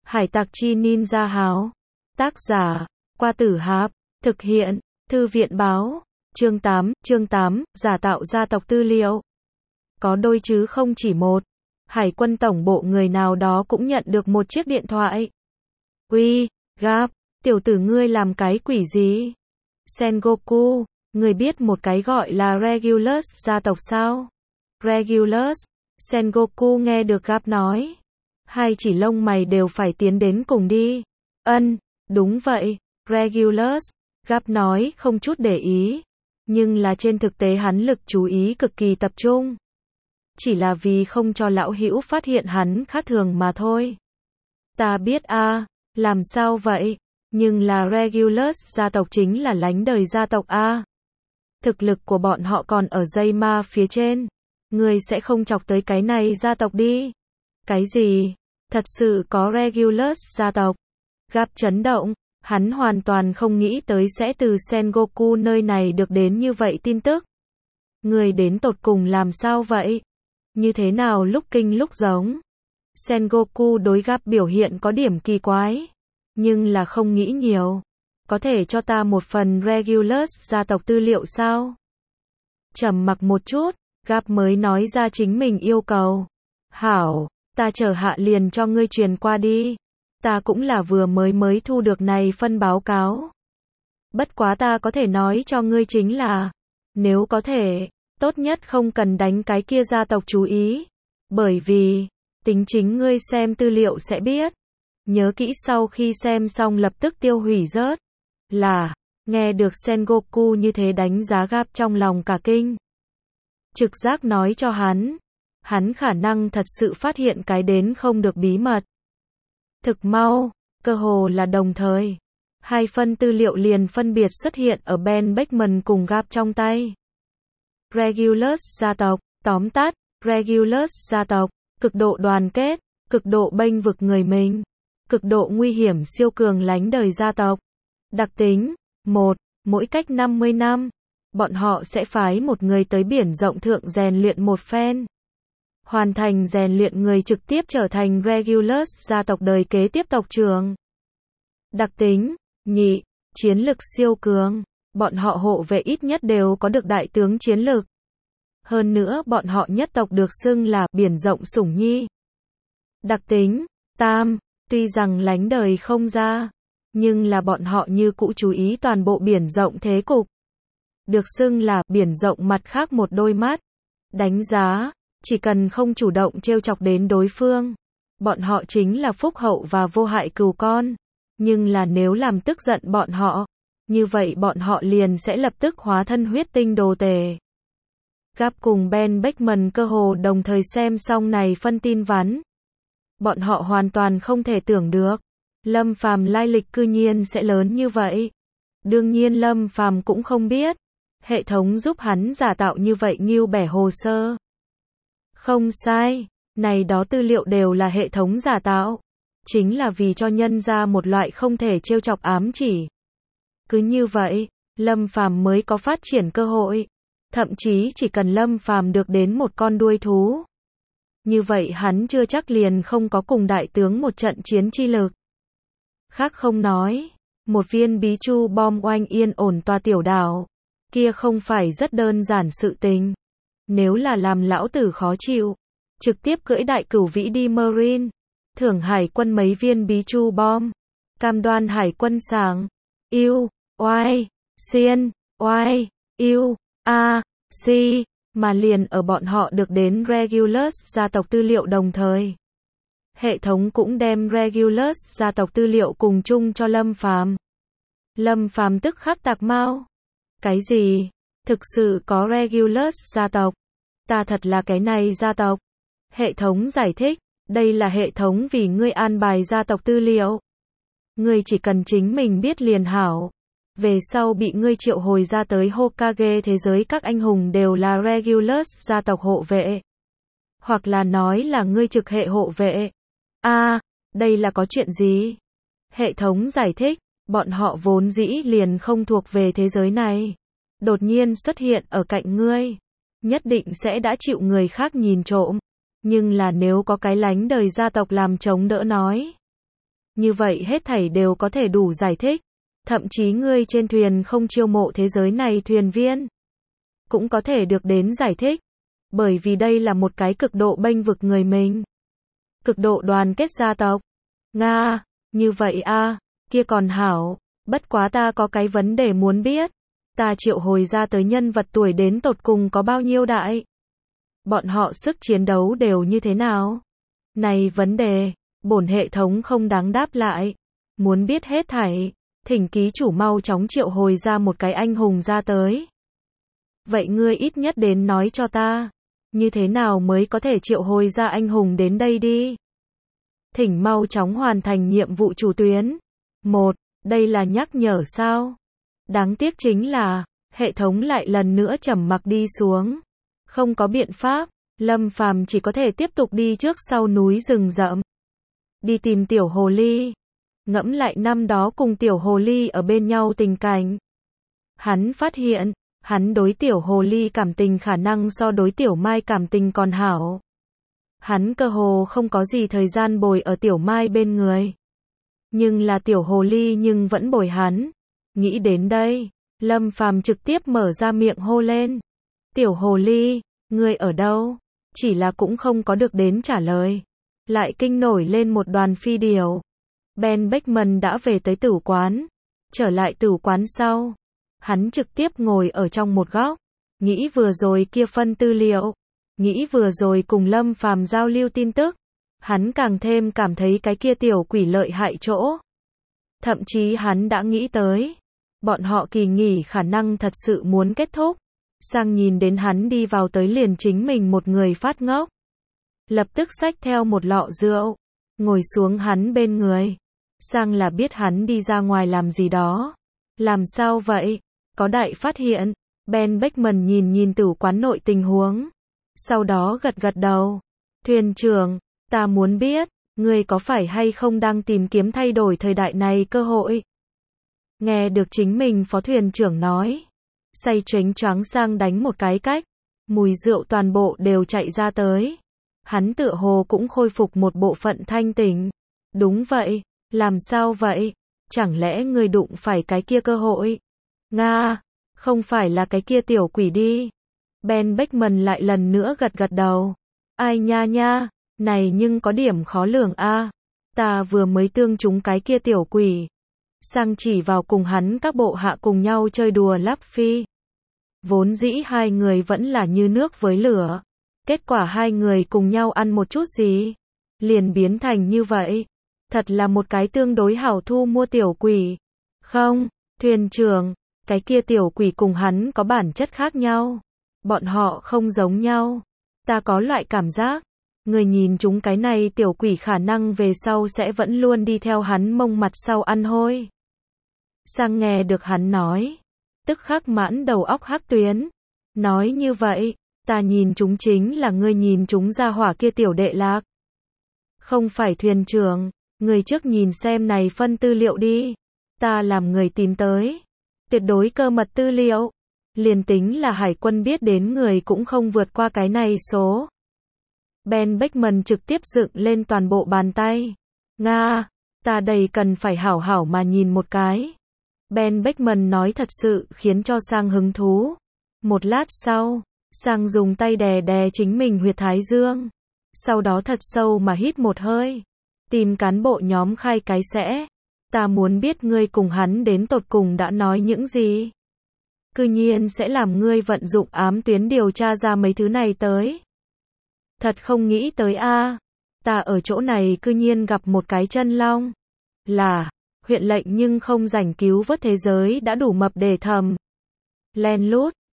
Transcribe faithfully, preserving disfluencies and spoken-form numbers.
Hải tặc chi ninja háo. Tác giả, Qua Tử Hạp. Thực hiện, Thư viện báo. Chương tám, chương tám, giả tạo gia tộc tư liệu. Có đôi chứ không chỉ một. Hải quân tổng bộ người nào đó cũng nhận được một chiếc điện thoại. Uy, Gap, tiểu tử ngươi làm cái quỷ gì? Sengoku, người biết một cái gọi là Regulus gia tộc sao? Regulus, Sengoku nghe được Gap nói. Hai chỉ lông mày đều phải tiến đến cùng đi. Ân, đúng vậy, Regulus, Gap nói không chút để ý. Nhưng là trên thực tế hắn lực chú ý cực kỳ tập trung. Chỉ là vì không cho lão hữu phát hiện hắn khác thường mà thôi. Ta biết a, à, làm sao vậy? Nhưng là Regulus gia tộc chính là lánh đời gia tộc a. À. Thực lực của bọn họ còn ở dây ma phía trên. Ngươi sẽ không chọc tới cái này gia tộc đi. Cái gì? Thật sự có Regulus gia tộc? Gap chấn động, hắn hoàn toàn không nghĩ tới sẽ từ Sengoku nơi này được đến như vậy tin tức. Người đến tột cùng làm sao vậy? Như thế nào lúc kinh lúc giống? Sengoku đối Gap biểu hiện có điểm kỳ quái, nhưng là không nghĩ nhiều. Có thể cho ta một phần Regulus gia tộc tư liệu sao? Trầm mặc một chút, Gap mới nói ra chính mình yêu cầu. Hảo, ta chờ hạ liền cho ngươi truyền qua đi. Ta cũng là vừa mới mới thu được này phân báo cáo. Bất quá ta có thể nói cho ngươi chính là, nếu có thể, tốt nhất không cần đánh cái kia gia tộc chú ý. Bởi vì, tính chính ngươi xem tư liệu sẽ biết. Nhớ kỹ sau khi xem xong lập tức tiêu hủy rớt. Là, nghe được Sengoku như thế đánh giá Gap trong lòng cả kinh. Trực giác nói cho hắn, hắn khả năng thật sự phát hiện cái đến không được bí mật. Thực mau, cơ hồ là đồng thời. Hai phân tư liệu liền phân biệt xuất hiện ở Ben Beckman cùng Gap trong tay. Regulus gia tộc, tóm tắt, Regulus gia tộc, cực độ đoàn kết, cực độ bênh vực người mình, cực độ nguy hiểm siêu cường lánh đời gia tộc. Đặc tính, một, mỗi cách năm mươi năm, bọn họ sẽ phái một người tới biển rộng thượng rèn luyện một phen. Hoàn thành rèn luyện người trực tiếp trở thành Regulus gia tộc đời kế tiếp tộc trưởng. Đặc tính, nhị, chiến lực siêu cường, bọn họ hộ vệ ít nhất đều có được đại tướng chiến lực. Hơn nữa bọn họ nhất tộc được xưng là biển rộng sủng nhi. Đặc tính, tam, tuy rằng lánh đời không ra, nhưng là bọn họ như cũ chú ý toàn bộ biển rộng thế cục. Được xưng là biển rộng mặt khác một đôi mắt. Đánh giá, chỉ cần không chủ động trêu chọc đến đối phương, bọn họ chính là phúc hậu và vô hại cừu con. Nhưng là nếu làm tức giận bọn họ, như vậy bọn họ liền sẽ lập tức hóa thân huyết tinh đồ tể. Gap cùng Ben Beckman cơ hồ đồng thời xem xong này phân tin vắn. Bọn họ hoàn toàn không thể tưởng được, Lâm Phàm lai lịch cư nhiên sẽ lớn như vậy. Đương nhiên Lâm Phàm cũng không biết, hệ thống giúp hắn giả tạo như vậy nghiêu bẻ hồ sơ. Không sai, này đó tư liệu đều là hệ thống giả tạo, chính là vì cho nhân ra một loại không thể trêu chọc ám chỉ. Cứ như vậy, Lâm Phàm mới có phát triển cơ hội. Thậm chí chỉ cần Lâm Phàm được đến một con đuôi thú, như vậy hắn chưa chắc liền không có cùng đại tướng một trận chiến chi lực. Khác không nói, một viên bí chu bom oanh yên ổn tòa tiểu đảo, kia không phải rất đơn giản sự tình. Nếu là làm lão tử khó chịu, trực tiếp cưỡi đại cửu vĩ đi Marine, thưởng hải quân mấy viên bí chu bom, cam đoan hải quân sảng, yêu, oai, xiên, oai, yêu, a, si, mà liền ở bọn họ được đến Regulus gia tộc tư liệu đồng thời. Hệ thống cũng đem Regulus gia tộc tư liệu cùng chung cho Lâm Phàm. Lâm Phàm tức khắc tạc mau. Cái gì? Thực sự có Regulus gia tộc? Ta thật là cái này gia tộc. Hệ thống giải thích, đây là hệ thống vì ngươi an bài gia tộc tư liệu. Ngươi chỉ cần chính mình biết liền hảo. Về sau bị ngươi triệu hồi ra tới Hokage thế giới các anh hùng đều là Regulus gia tộc hộ vệ. Hoặc là nói là ngươi trực hệ hộ vệ. A, à, đây là có chuyện gì? Hệ thống giải thích, bọn họ vốn dĩ liền không thuộc về thế giới này. Đột nhiên xuất hiện ở cạnh ngươi, nhất định sẽ đã chịu người khác nhìn trộm. Nhưng là nếu có cái lánh đời gia tộc làm chống đỡ nói, Như vậy hết thảy đều có thể đủ giải thích. Thậm chí ngươi trên thuyền không chiêu mộ thế giới này thuyền viên, cũng có thể được đến giải thích. Bởi vì đây là một cái cực độ bênh vực người mình, cực độ đoàn kết gia tộc. Nga, như vậy a, kia còn hảo, bất quá ta có cái vấn đề muốn biết. Ta triệu hồi ra tới nhân vật tuổi đến tột cùng có bao nhiêu đại? Bọn họ sức chiến đấu đều như thế nào? Này vấn đề, bổn hệ thống không đáng đáp lại. Muốn biết hết thảy, thỉnh ký chủ mau chóng triệu hồi ra một cái anh hùng ra tới. Vậy ngươi ít nhất đến nói cho ta, như thế nào mới có thể triệu hồi ra anh hùng đến đây đi? Thỉnh mau chóng hoàn thành nhiệm vụ chủ tuyến. Một, đây là nhắc nhở sao? Đáng tiếc chính là, hệ thống lại lần nữa trầm mặc đi xuống. Không có biện pháp, Lâm Phàm chỉ có thể tiếp tục đi trước sau núi rừng rậm. Đi tìm tiểu hồ ly. Ngẫm lại năm đó cùng tiểu hồ ly ở bên nhau tình cảnh. Hắn phát hiện, hắn đối tiểu hồ ly cảm tình khả năng so đối tiểu mai cảm tình còn hảo. Hắn cơ hồ không có gì thời gian bồi ở tiểu mai bên người. Nhưng là tiểu hồ ly nhưng vẫn bồi hắn. Nghĩ đến đây, Lâm Phàm trực tiếp mở ra miệng hô lên. Tiểu hồ ly, ngươi ở đâu? Chỉ là cũng không có được đến trả lời. Lại kinh nổi lên một đoàn phi điều. Ben Beckman đã về tới tử quán. Trở lại tử quán sau, hắn trực tiếp ngồi ở trong một góc. Nghĩ vừa rồi kia phân tư liệu. Nghĩ vừa rồi cùng Lâm Phàm giao lưu tin tức. Hắn càng thêm cảm thấy cái kia tiểu quỷ lợi hại chỗ. Thậm chí hắn đã nghĩ tới, bọn họ kỳ nghỉ khả năng thật sự muốn kết thúc. Sang nhìn đến hắn đi vào tới liền chính mình một người phát ngốc. Lập tức xách theo một lọ rượu, ngồi xuống hắn bên người. Sang là biết hắn đi ra ngoài làm gì đó. Làm sao vậy? Có đại phát hiện. Ben Beckman nhìn nhìn tử quán nội tình huống. Sau đó gật gật đầu. Thuyền trưởng, ta muốn biết, ngươi có phải hay không đang tìm kiếm thay đổi thời đại này cơ hội? Nghe được chính mình phó thuyền trưởng nói. Say chếnh choáng Sang đánh một cái cách. Mùi rượu toàn bộ đều chạy ra tới. Hắn tựa hồ cũng khôi phục một bộ phận thanh tỉnh. Đúng vậy, làm sao vậy? Chẳng lẽ ngươi đụng phải cái kia cơ hội? Nga, không phải là cái kia tiểu quỷ đi. Ben Beckman lại lần nữa gật gật đầu. Ai nha nha, này nhưng có điểm khó lường a. Ta vừa mới tương trúng cái kia tiểu quỷ. Sang chỉ vào cùng hắn các bộ hạ cùng nhau chơi đùa lắp phi. Vốn dĩ hai người vẫn là như nước với lửa. Kết quả hai người cùng nhau ăn một chút gì, liền biến thành như vậy. Thật là một cái tương đối hảo thu mua tiểu quỷ. Không, thuyền trưởng, cái kia tiểu quỷ cùng hắn có bản chất khác nhau. Bọn họ không giống nhau. Ta có loại cảm giác, người nhìn chúng cái này tiểu quỷ khả năng về sau sẽ vẫn luôn đi theo hắn mông mặt sau ăn hôi. Sang nghe được hắn nói, tức khắc mãn đầu óc hắc tuyến. Nói như vậy, ta nhìn chúng chính là ngươi nhìn chúng ra hỏa kia tiểu đệ lạc. Không phải thuyền trưởng, người trước nhìn xem này phân tư liệu đi. Ta làm người tìm tới. Tuyệt đối cơ mật tư liệu. Liền tính là hải quân biết đến người cũng không vượt qua cái này số. Ben Beckman trực tiếp dựng lên toàn bộ bàn tay. Nga, ta đây cần phải hảo hảo mà nhìn một cái. Ben Beckman nói thật sự khiến cho Sang hứng thú. Một lát sau, Sang dùng tay đè đè chính mình huyệt thái dương. Sau đó thật sâu mà hít một hơi. Tìm cán bộ nhóm khai cái sẽ. Ta muốn biết ngươi cùng hắn đến tột cùng đã nói những gì. Cư nhiên sẽ làm ngươi vận dụng ám tuyến điều tra ra mấy thứ này tới. Thật không nghĩ tới a. Ta ở chỗ này cư nhiên gặp một cái chân long. Là, huyện lệnh nhưng không rảnh cứu vớt thế giới đã đủ mập để thầm. Len lút,